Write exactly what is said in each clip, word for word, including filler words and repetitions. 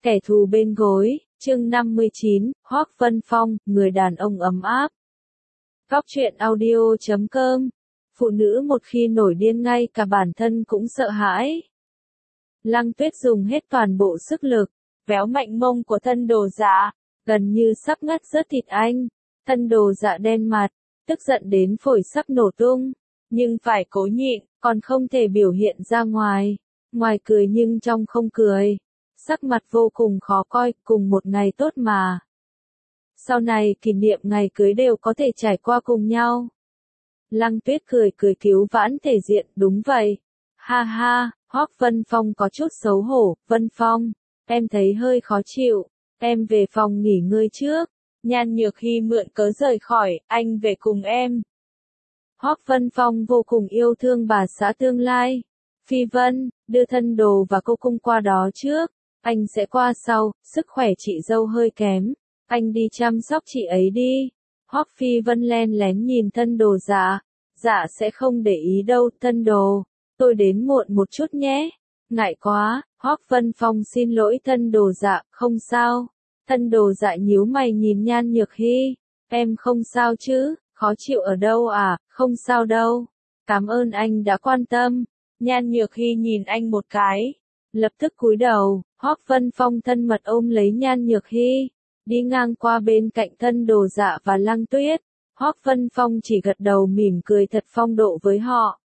Kẻ thù bên gối, chương năm mươi chín, Hoắc Vân Phong, người đàn ông ấm áp. Góc truyện audio chấm com. Phụ nữ một khi nổi điên ngay cả bản thân cũng sợ hãi. Lăng Tuyết dùng hết toàn bộ sức lực, véo mạnh mông của thân Đồ Dạ, gần như sắp ngắt rớt thịt anh. Thân Đồ Dạ đen mặt, tức giận đến phổi sắp nổ tung, nhưng phải cố nhịn, còn không thể biểu hiện ra ngoài. Ngoài cười nhưng trong không cười. Sắc mặt vô cùng khó coi, cùng một ngày tốt mà. Sau này kỷ niệm ngày cưới đều có thể trải qua cùng nhau. Lăng Tuyết cười cười cứu vãn thể diện, đúng vậy. Ha ha, Hoắc Vân Phong có chút xấu hổ, Vân Phong, em thấy hơi khó chịu, em về phòng nghỉ ngơi trước. Nhan Nhược Hy mượn cớ rời khỏi, anh về cùng em. Hoắc Vân Phong vô cùng yêu thương bà xã tương lai. Phi Vân, đưa thân Đồ và cô cung qua đó trước. Anh sẽ qua sau, sức khỏe chị dâu hơi kém. Anh đi chăm sóc chị ấy đi. Hoắc Phi Vân len lén nhìn thân Đồ Dạ. Dạ sẽ không để ý đâu, thân Đồ. Tôi đến muộn một chút nhé. Ngại quá, Hoắc Vân Phong xin lỗi thân Đồ Dạ, không sao. Thân Đồ Dạ nhíu mày nhìn Nhan Nhược Hy. Em không sao chứ, khó chịu ở đâu à, không sao đâu. Cảm ơn anh đã quan tâm. Nhan Nhược Hy nhìn anh một cái. Lập tức cúi đầu, Hoắc Vân Phong thân mật ôm lấy Nhan Nhược Hy, đi ngang qua bên cạnh thân Đồ Dạ và Lăng Tuyết. Hoắc Vân Phong chỉ gật đầu mỉm cười thật phong độ với họ.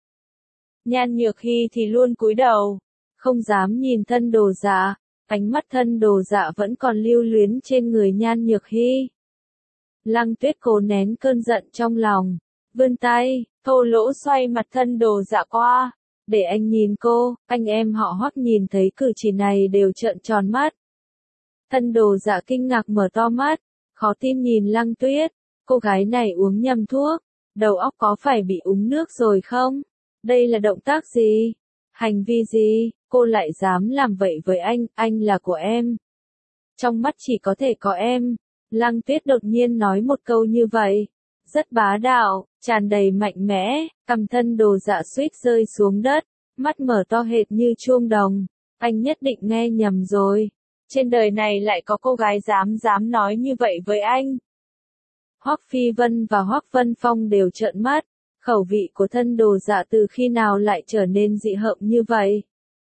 Nhan Nhược Hy thì luôn cúi đầu, không dám nhìn thân Đồ Dạ, ánh mắt thân Đồ Dạ vẫn còn lưu luyến trên người Nhan Nhược Hy. Lăng Tuyết cố nén cơn giận trong lòng, vươn tay, thô lỗ xoay mặt thân Đồ Dạ qua. Để anh nhìn cô, anh em họ Hoắc nhìn thấy cử chỉ này đều trợn tròn mắt. Thân Đồ Dạ kinh ngạc mở to mắt, khó tin nhìn Lăng Tuyết, cô gái này uống nhầm thuốc, đầu óc có phải bị uống nước rồi không? Đây là động tác gì? Hành vi gì? Cô lại dám làm vậy với anh, anh là của em. Trong mắt chỉ có thể có em. Lăng Tuyết đột nhiên nói một câu như vậy. Rất bá đạo, tràn đầy mạnh mẽ, cầm thân Đồ Dạ suýt rơi xuống đất, mắt mở to hệt như chuông đồng. Anh nhất định nghe nhầm rồi. Trên đời này lại có cô gái dám dám nói như vậy với anh. Hoắc Phi Vân và Hoắc Vân Phong đều trợn mắt. Khẩu vị của thân Đồ Dạ từ khi nào lại trở nên dị hợm như vậy?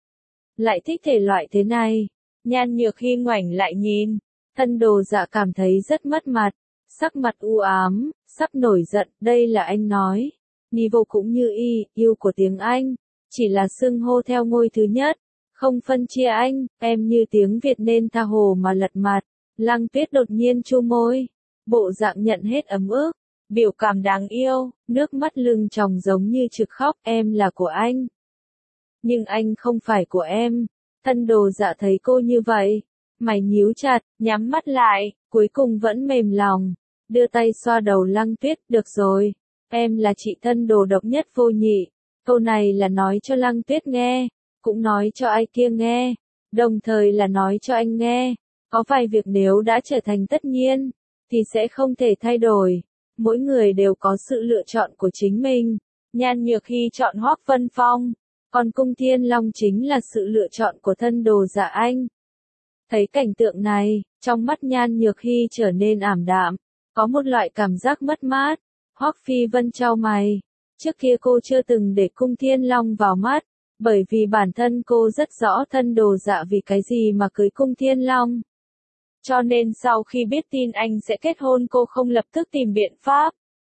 Lại thích thể loại thế này. Nhan Nhược Hy ngoảnh lại nhìn. Thân Đồ Dạ cảm thấy rất mất mặt. Sắc mặt u ám, sắp nổi giận, đây là anh nói. Niveau cũng như y, yêu của tiếng Anh. Chỉ là xưng hô theo ngôi thứ nhất. Không phân chia anh, em như tiếng Việt nên tha hồ mà lật mặt. Lăng Tuyết đột nhiên chu môi. Bộ dạng nhận hết ấm ức. Biểu cảm đáng yêu, nước mắt lưng tròng giống như trực khóc, em là của anh. Nhưng anh không phải của em. Thân Đồ Dạ thấy cô như vậy. Mày nhíu chặt, nhắm mắt lại, cuối cùng vẫn mềm lòng. Đưa tay xoa đầu Lăng Tuyết, được rồi. Em là chị thân Đồ độc nhất vô nhị. Câu này là nói cho Lăng Tuyết nghe, cũng nói cho ai kia nghe, đồng thời là nói cho anh nghe. Có vài việc nếu đã trở thành tất nhiên, thì sẽ không thể thay đổi. Mỗi người đều có sự lựa chọn của chính mình. Nhan Nhược Hy chọn Hoắc Vân Phong, còn Cung Thiên Long chính là sự lựa chọn của thân Đồ Dạ anh. Thấy cảnh tượng này, trong mắt Nhan Nhược Hy trở nên ảm đạm, có một loại cảm giác mất mát. Hoắc Phi Vân chau mày, trước kia cô chưa từng để Cung Thiên Long vào mắt, bởi vì bản thân cô rất rõ thân Đồ Dạ vì cái gì mà cưới Cung Thiên Long. Cho nên sau khi biết tin anh sẽ kết hôn cô không lập tức tìm biện pháp,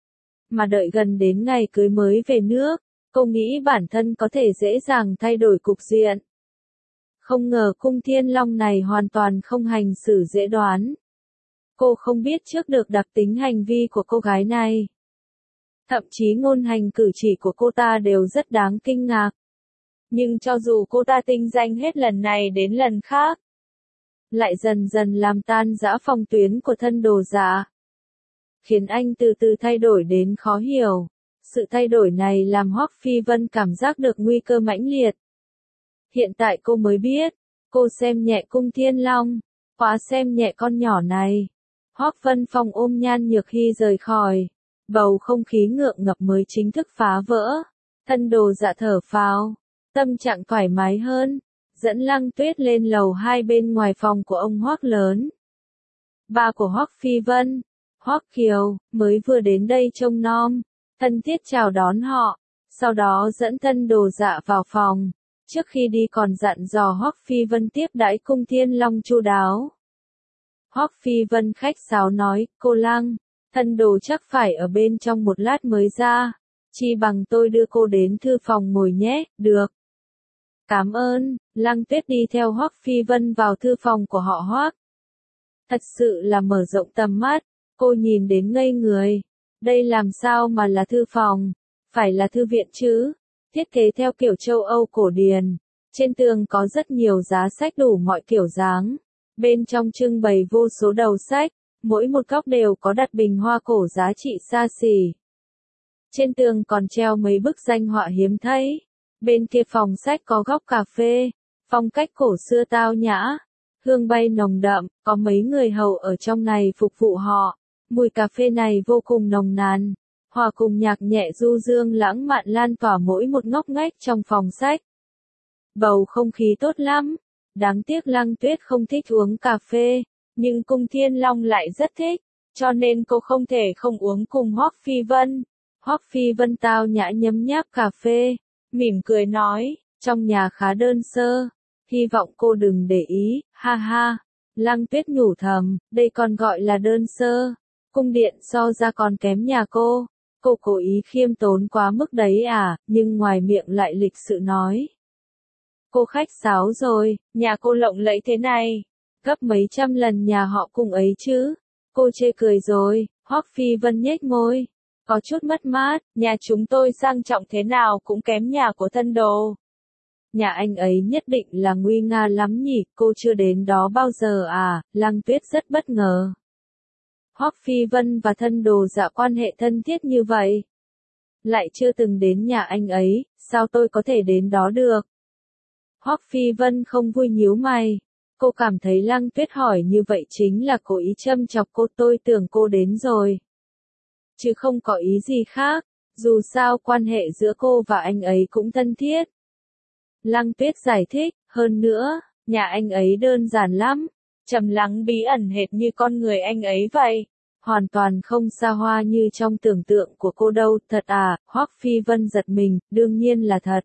mà đợi gần đến ngày cưới mới về nước, cô nghĩ bản thân có thể dễ dàng thay đổi cục diện. Không ngờ Cung Thiên Long này hoàn toàn không hành xử dễ đoán. Cô không biết trước được đặc tính hành vi của cô gái này. Thậm chí ngôn hành cử chỉ của cô ta đều rất đáng kinh ngạc. Nhưng cho dù cô ta tinh danh hết lần này đến lần khác, lại dần dần làm tan rã phòng tuyến của thân Đồ Dạ, khiến anh từ từ thay đổi đến khó hiểu. Sự thay đổi này làm Hoắc Phi Vân cảm giác được nguy cơ mãnh liệt. Hiện tại cô mới biết, cô xem nhẹ Cung Thiên Long, quá xem nhẹ con nhỏ này. Hoắc Vân Phong ôm Nhan Nhược Hy rời khỏi, bầu không khí ngượng ngập mới chính thức phá vỡ. Thân Đồ Dạ thở phào, tâm trạng thoải mái hơn. dẫn Lăng Tuyết lên lầu hai bên ngoài phòng của ông Hoắc lớn. Ba của Hoắc Phi Vân, Hoắc Kiều, mới vừa đến đây trông nom, thân thiết chào đón họ, sau đó dẫn Thân Đồ Dạ vào phòng, trước khi đi còn dặn dò Hoắc Phi Vân tiếp đãi Cung Thiên Long chu đáo. Hoắc Phi Vân khách sáo nói, cô Lăng, Thân Đồ chắc phải ở bên trong một lát mới ra, chi bằng tôi đưa cô đến thư phòng ngồi nhé, được. Cảm ơn, Lăng Tuyết đi theo Hoắc Phi Vân vào thư phòng của họ Hoắc. Thật sự là mở rộng tầm mắt, cô nhìn đến ngây người. Đây làm sao mà là thư phòng, phải là thư viện chứ, thiết kế theo kiểu châu Âu cổ điển. Trên tường có rất nhiều giá sách đủ mọi kiểu dáng. Bên trong trưng bày vô số đầu sách, mỗi một góc đều có đặt bình hoa cổ giá trị xa xỉ. Trên tường còn treo mấy bức danh họa hiếm thấy. Bên kia phòng sách có góc cà phê, phong cách cổ xưa tao nhã, hương bay nồng đậm, có mấy người hầu ở trong này phục vụ họ. Mùi cà phê này vô cùng nồng nàn, hòa cùng nhạc nhẹ du dương lãng mạn lan tỏa mỗi một ngóc ngách trong phòng sách. Bầu không khí tốt lắm, đáng tiếc Lăng Tuyết không thích uống cà phê, nhưng Cung Thiên Long lại rất thích, cho nên cô không thể không uống cùng Hoắc Phi Vân. Hoắc Phi Vân tao nhã nhấm nháp cà phê, mỉm cười nói, trong nhà khá đơn sơ, hy vọng cô đừng để ý, ha ha. Lăng Tuyết nhủ thầm, đây còn gọi là đơn sơ, cung điện so ra còn kém nhà cô. Cô cố ý khiêm tốn quá mức đấy à, nhưng ngoài miệng lại lịch sự nói. Cô khách sáo rồi, nhà cô lộng lẫy thế này, gấp mấy trăm lần nhà họ Cung ấy chứ. Cô chê cười rồi, Hoắc Phi Vân nhếch môi, có chút mất mát, nhà chúng tôi sang trọng thế nào cũng kém nhà của Thân Đồ. Nhà anh ấy nhất định là nguy nga lắm nhỉ, cô chưa đến đó bao giờ à, Lăng Tuyết rất bất ngờ. Hoắc Phi Vân và Thân Đồ Dạ quan hệ thân thiết như vậy. Lại chưa từng đến nhà anh ấy, sao tôi có thể đến đó được? Hoắc Phi Vân không vui nhíu mày. Cô cảm thấy Lăng Tuyết hỏi như vậy chính là cố ý châm chọc cô, tôi tưởng cô đến rồi. Chứ không có ý gì khác, dù sao quan hệ giữa cô và anh ấy cũng thân thiết. Lăng Tuyết giải thích, hơn nữa, nhà anh ấy đơn giản lắm, trầm lắng bí ẩn hệt như con người anh ấy vậy. Hoàn toàn không xa hoa như trong tưởng tượng của cô đâu, thật à, Hoắc Phi Vân giật mình, đương nhiên là thật.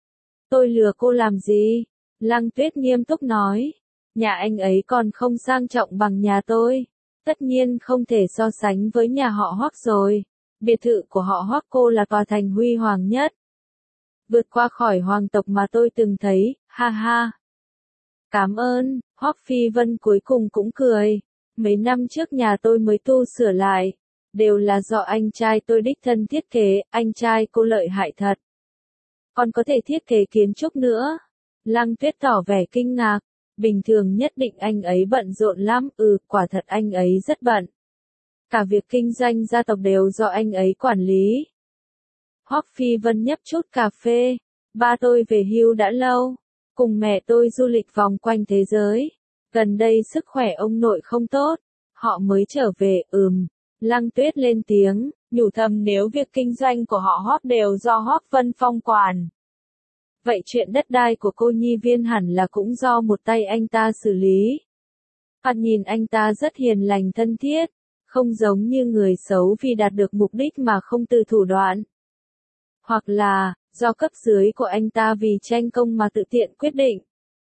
Tôi lừa cô làm gì? Lăng Tuyết nghiêm túc nói, nhà anh ấy còn không sang trọng bằng nhà tôi. Tất nhiên không thể so sánh với nhà họ Hoắc rồi. Biệt thự của họ Hoắc cô là tòa thành huy hoàng nhất. Vượt qua khỏi hoàng tộc mà tôi từng thấy, ha ha. Cảm ơn, Hoắc Phi Vân cuối cùng cũng cười. Mấy năm trước nhà tôi mới tu sửa lại. Đều là do anh trai tôi đích thân thiết kế, anh trai cô lợi hại thật. Còn có thể thiết kế kiến trúc nữa. Lăng Tuyết tỏ vẻ kinh ngạc. Bình thường nhất định anh ấy bận rộn lắm, ừ, quả thật anh ấy rất bận. Cả việc kinh doanh gia tộc đều do anh ấy quản lý. Hoắc Phi Vân nhấp chút cà phê. Ba tôi về hưu đã lâu. Cùng mẹ tôi du lịch vòng quanh thế giới. Gần đây sức khỏe ông nội không tốt. Họ mới trở về, ừm. Lăng Tuyết lên tiếng, nhủ thầm nếu việc kinh doanh của họ Hoắc đều do Hoắc Vân Phong quản. Vậy chuyện đất đai của cô Nhi Viên hẳn là cũng do một tay anh ta xử lý. Thoạt nhìn anh ta rất hiền lành thân thiết, không giống như người xấu vì đạt được mục đích mà không từ thủ đoạn. Hoặc là, do cấp dưới của anh ta vì tranh công mà tự tiện quyết định.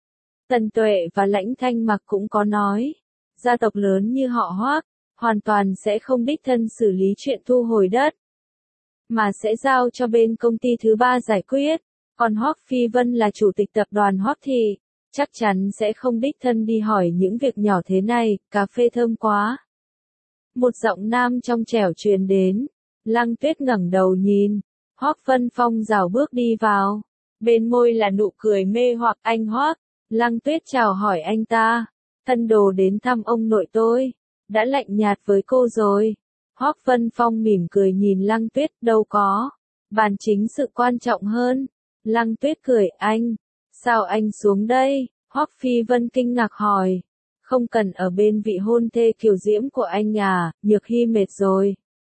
Tần Tuệ và Lãnh Thanh Mặc cũng có nói, gia tộc lớn như họ Hoắc, hoàn toàn sẽ không đích thân xử lý chuyện thu hồi đất, mà sẽ giao cho bên công ty thứ ba giải quyết. Còn Hoắc Phi Vân là chủ tịch tập đoàn Hoắc thì, chắc chắn sẽ không đích thân đi hỏi những việc nhỏ thế này, cà phê thơm quá. Một giọng nam trong trẻo truyền đến, Lăng Tuyết ngẩng đầu nhìn, Hoắc Vân Phong rảo bước đi vào, bên môi là nụ cười mê hoặc anh Hoắc. Lăng Tuyết chào hỏi anh ta, Thân Đồ đến thăm ông nội tôi, đã lạnh nhạt với cô rồi. Hoắc Vân Phong mỉm cười nhìn Lăng Tuyết, đâu có, bàn chính sự quan trọng hơn. Lăng Tuyết cười, anh, sao anh xuống đây? Hoắc Phi Vân kinh ngạc hỏi, không cần ở bên vị hôn thê kiều diễm của anh à, Nhược Hy mệt rồi.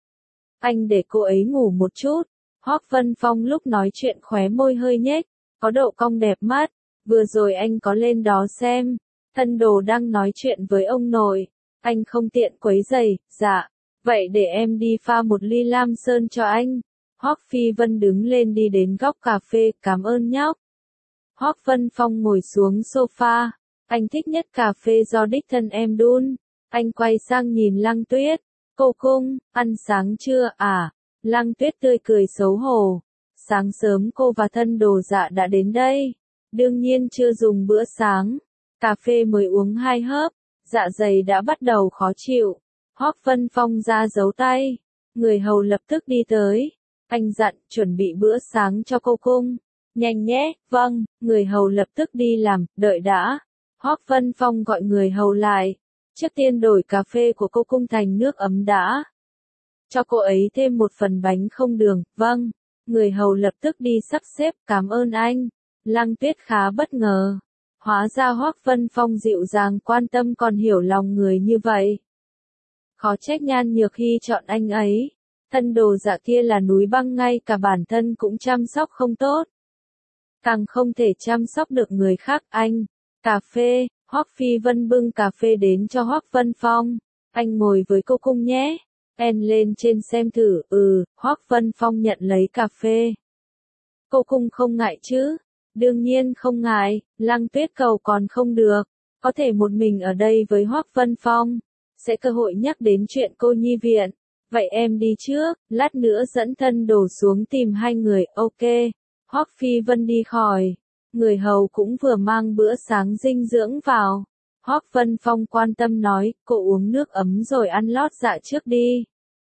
Anh để cô ấy ngủ một chút. Hoắc Vân Phong lúc nói chuyện khóe môi hơi nhếch, có độ cong đẹp mắt, Vừa rồi anh có lên đó xem, Thân Đồ đang nói chuyện với ông nội, anh không tiện quấy rầy. Dạ, vậy để em đi pha một ly lam sơn cho anh. Hoắc Phi Vân đứng lên đi đến góc cà phê, cảm ơn nhóc. Hoắc Vân Phong ngồi xuống sofa, anh thích nhất cà phê do đích thân em đun. Anh quay sang nhìn Lăng Tuyết, cô Cung, ăn sáng chưa à? Lăng Tuyết tươi cười xấu hổ, sáng sớm cô và Thân Đồ Dạ đã đến đây, đương nhiên chưa dùng bữa sáng, cà phê mới uống hai hớp, dạ dày đã bắt đầu khó chịu. Hoắc Vân Phong ra giấu tay, người hầu lập tức đi tới, anh dặn chuẩn bị bữa sáng cho cô Cung. Nhanh nhé, vâng, người hầu lập tức đi làm, đợi đã. Hoắc Vân Phong gọi người hầu lại, trước tiên đổi cà phê của cô Cung thành nước ấm đã. Cho cô ấy thêm một phần bánh không đường, vâng. Người hầu lập tức đi sắp xếp, cảm ơn anh. Lăng Tuyết khá bất ngờ. Hóa ra Hoắc Vân Phong dịu dàng quan tâm còn hiểu lòng người như vậy. Khó trách Nhan Nhược Hy chọn anh ấy. Thân Đồ Dạ kia là núi băng, ngay cả bản thân cũng chăm sóc không tốt. Càng không thể chăm sóc được người khác. Anh, cà phê. Hoắc Phi Vân bưng cà phê đến cho Hoắc Vân Phong. Anh ngồi với cô Cung nhé. En lên trên xem thử. Ừ, Hoắc Vân Phong nhận lấy cà phê. Cô Cung không ngại chứ? Đương nhiên không ngại, Lăng Tuyết cầu còn không được. Có thể một mình ở đây với Hoắc Vân Phong. Sẽ cơ hội nhắc đến chuyện cô nhi viện. Vậy em đi trước, lát nữa dẫn Thân Đồ xuống tìm hai người, ok. Hoắc Phi Vân đi khỏi. Người hầu cũng vừa mang bữa sáng dinh dưỡng vào. Hoắc Vân Phong quan tâm nói, cô uống nước ấm rồi ăn lót dạ trước đi.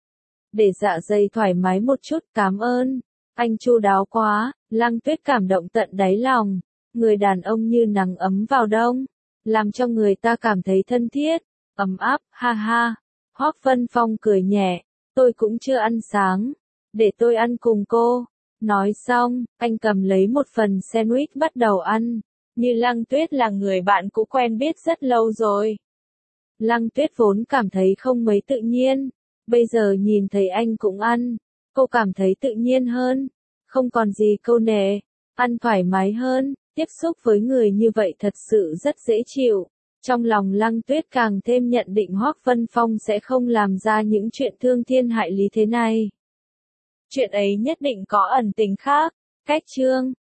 Để dạ dày thoải mái một chút, cảm ơn. Anh chu đáo quá. Lăng Tuyết cảm động tận đáy lòng. Người đàn ông như nắng ấm vào đông, làm cho người ta cảm thấy thân thiết, ấm áp, ha ha. Hoắc Vân Phong cười nhẹ, tôi cũng chưa ăn sáng, để tôi ăn cùng cô. Nói xong, anh cầm lấy một phần sandwich bắt đầu ăn, như Lăng Tuyết là người bạn cũ quen biết rất lâu rồi. Lăng Tuyết vốn cảm thấy không mấy tự nhiên, bây giờ nhìn thấy anh cũng ăn, cô cảm thấy tự nhiên hơn, không còn gì câu nệ, ăn thoải mái hơn, tiếp xúc với người như vậy thật sự rất dễ chịu. Trong lòng Lăng Tuyết càng thêm nhận định Hoắc Vân Phong sẽ không làm ra những chuyện thương thiên hại lý thế này. Chuyện ấy nhất định có ẩn tình khác. Cách chương